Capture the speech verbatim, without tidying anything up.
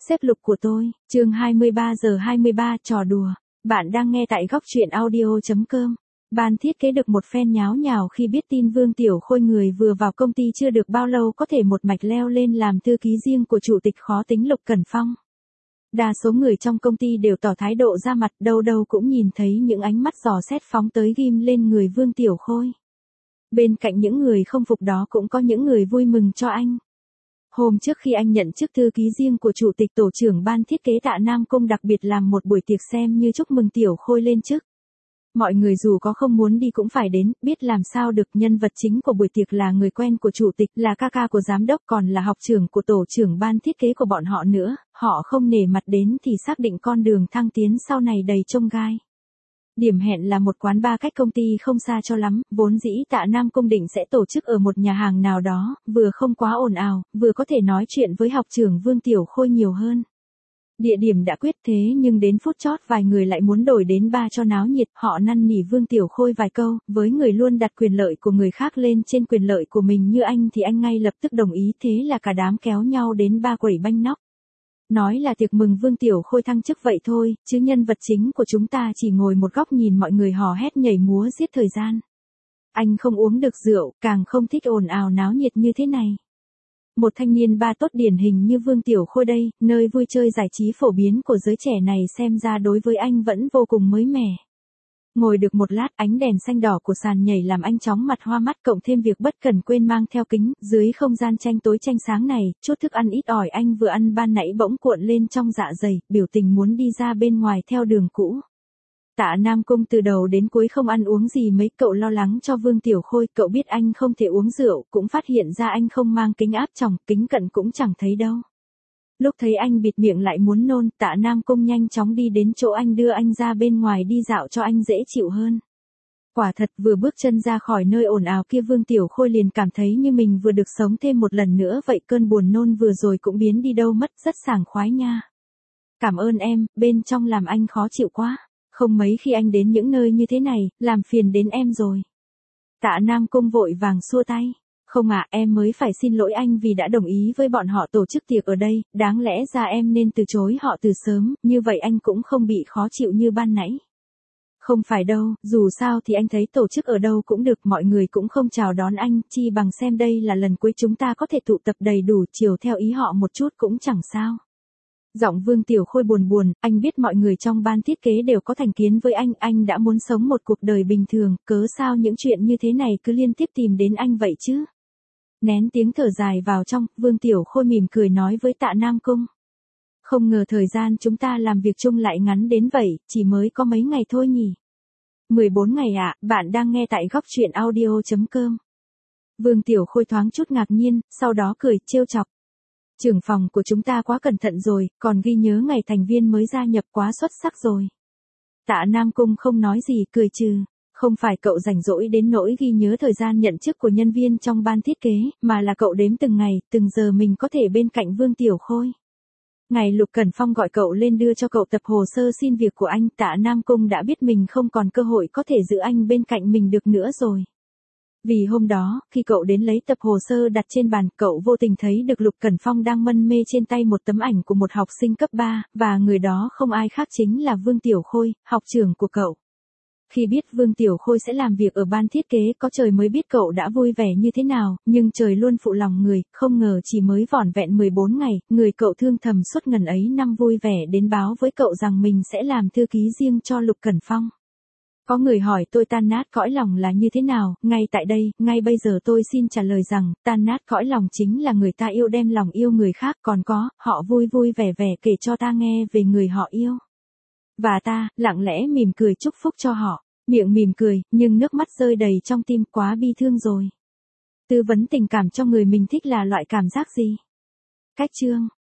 Xếp lục của tôi, chương hai mươi ba giờ hai mươi ba, trò đùa. Bạn đang nghe tại góc truyện audio chấm com. Ban thiết kế được một phen nháo nhào khi biết tin Vương Tiểu Khôi người vừa vào công ty chưa được bao lâu có thể một mạch leo lên làm thư ký riêng của chủ tịch khó tính Lục Cẩn Phong. Đa số người trong công ty đều tỏ thái độ ra mặt, đâu đâu cũng nhìn thấy những ánh mắt dò xét phóng tới ghim lên người Vương Tiểu Khôi. Bên cạnh những người không phục đó cũng có những người vui mừng cho anh. Hôm trước khi anh nhận chức thư ký riêng của chủ tịch tổ trưởng ban thiết kế Tạ Nam Cung đặc biệt làm một buổi tiệc xem như chúc mừng Tiểu Khôi lên chức. Mọi người dù có không muốn đi cũng phải đến, biết làm sao được, nhân vật chính của buổi tiệc là người quen của chủ tịch, là ca ca của giám đốc, còn là học trưởng của tổ trưởng ban thiết kế của bọn họ nữa, họ không nể mặt đến thì xác định con đường thăng tiến sau này đầy chông gai. Điểm hẹn là một quán bar cách công ty không xa cho lắm, vốn dĩ Tạ Nam Cung định sẽ tổ chức ở một nhà hàng nào đó, vừa không quá ồn ào, vừa có thể nói chuyện với học trưởng Vương Tiểu Khôi nhiều hơn. Địa điểm đã quyết thế nhưng đến phút chót vài người lại muốn đổi đến bar cho náo nhiệt, họ năn nỉ Vương Tiểu Khôi vài câu, với người luôn đặt quyền lợi của người khác lên trên quyền lợi của mình như anh thì anh ngay lập tức đồng ý, thế là cả đám kéo nhau đến bar quẩy banh nóc. Nói là tiệc mừng Vương Tiểu Khôi thăng chức vậy thôi, chứ nhân vật chính của chúng ta chỉ ngồi một góc nhìn mọi người hò hét nhảy múa giết thời gian. Anh không uống được rượu, càng không thích ồn ào náo nhiệt như thế này. Một thanh niên ba tốt điển hình như Vương Tiểu Khôi đây, nơi vui chơi giải trí phổ biến của giới trẻ này xem ra đối với anh vẫn vô cùng mới mẻ. Ngồi được một lát, ánh đèn xanh đỏ của sàn nhảy làm anh chóng mặt hoa mắt, cộng thêm việc bất cần quên mang theo kính, dưới không gian tranh tối tranh sáng này, chút thức ăn ít ỏi anh vừa ăn ban nãy bỗng cuộn lên trong dạ dày, biểu tình muốn đi ra bên ngoài theo đường cũ. Tạ Nam Cung từ đầu đến cuối không ăn uống gì mấy, cậu lo lắng cho Vương Tiểu Khôi, cậu biết anh không thể uống rượu, cũng phát hiện ra anh không mang kính áp tròng, kính cận cũng chẳng thấy đâu. Lúc thấy anh bịt miệng lại muốn nôn, Tạ Nam Cung nhanh chóng đi đến chỗ anh đưa anh ra bên ngoài đi dạo cho anh dễ chịu hơn. Quả thật vừa bước chân ra khỏi nơi ồn ào kia Vương Tiểu Khôi liền cảm thấy như mình vừa được sống thêm một lần nữa vậy, cơn buồn nôn vừa rồi cũng biến đi đâu mất, rất sảng khoái nha. Cảm ơn em, bên trong làm anh khó chịu quá. Không mấy khi anh đến những nơi như thế này, làm phiền đến em rồi. Tạ Nam Cung vội vàng xua tay. Không ạ, à, em mới phải xin lỗi anh vì đã đồng ý với bọn họ tổ chức tiệc ở đây, đáng lẽ ra em nên từ chối họ từ sớm, như vậy anh cũng không bị khó chịu như ban nãy. Không phải đâu, dù sao thì anh thấy tổ chức ở đâu cũng được, mọi người cũng không chào đón anh, chi bằng xem đây là lần cuối chúng ta có thể tụ tập đầy đủ, chiều theo ý họ một chút cũng chẳng sao. Giọng Vương Tiểu Khôi buồn buồn, anh biết mọi người trong ban thiết kế đều có thành kiến với anh, anh đã muốn sống một cuộc đời bình thường, cớ sao những chuyện như thế này cứ liên tiếp tìm đến anh vậy chứ? Nén tiếng thở dài vào trong, Vương Tiểu Khôi mỉm cười nói với Tạ Nam Cung. Không ngờ thời gian chúng ta làm việc chung lại ngắn đến vậy, chỉ mới có mấy ngày thôi nhỉ? mười bốn ngày ạ, à, bạn đang nghe tại góc truyện audio chấm com. Vương Tiểu Khôi thoáng chút ngạc nhiên, sau đó cười trêu chọc. Trưởng phòng của chúng ta quá cẩn thận rồi, còn ghi nhớ ngày thành viên mới gia nhập quá xuất sắc rồi. Tạ Nam Cung không nói gì, cười trừ. Không phải cậu rảnh rỗi đến nỗi ghi nhớ thời gian nhận chức của nhân viên trong ban thiết kế, mà là cậu đếm từng ngày, từng giờ mình có thể bên cạnh Vương Tiểu Khôi. Ngày Lục Cẩn Phong gọi cậu lên đưa cho cậu tập hồ sơ xin việc của anh, Tạ Nam Cung đã biết mình không còn cơ hội có thể giữ anh bên cạnh mình được nữa rồi. Vì hôm đó, khi cậu đến lấy tập hồ sơ đặt trên bàn, cậu vô tình thấy được Lục Cẩn Phong đang mân mê trên tay một tấm ảnh của một học sinh cấp ba, và người đó không ai khác chính là Vương Tiểu Khôi, học trưởng của cậu. Khi biết Vương Tiểu Khôi sẽ làm việc ở ban thiết kế, có trời mới biết cậu đã vui vẻ như thế nào, nhưng trời luôn phụ lòng người, không ngờ chỉ mới vỏn vẹn mười bốn ngày, người cậu thương thầm suốt ngần ấy năm vui vẻ đến báo với cậu rằng mình sẽ làm thư ký riêng cho Lục Cẩn Phong. Có người hỏi tôi tan nát cõi lòng là như thế nào, ngay tại đây, ngay bây giờ tôi xin trả lời rằng, tan nát cõi lòng chính là người ta yêu đem lòng yêu người khác, còn có, họ vui vui vẻ vẻ kể cho ta nghe về người họ yêu. Và ta, lặng lẽ mỉm cười chúc phúc cho họ, miệng mỉm cười, nhưng nước mắt rơi đầy trong tim, quá bi thương rồi. Tư vấn tình cảm cho người mình thích là loại cảm giác gì? Cách chương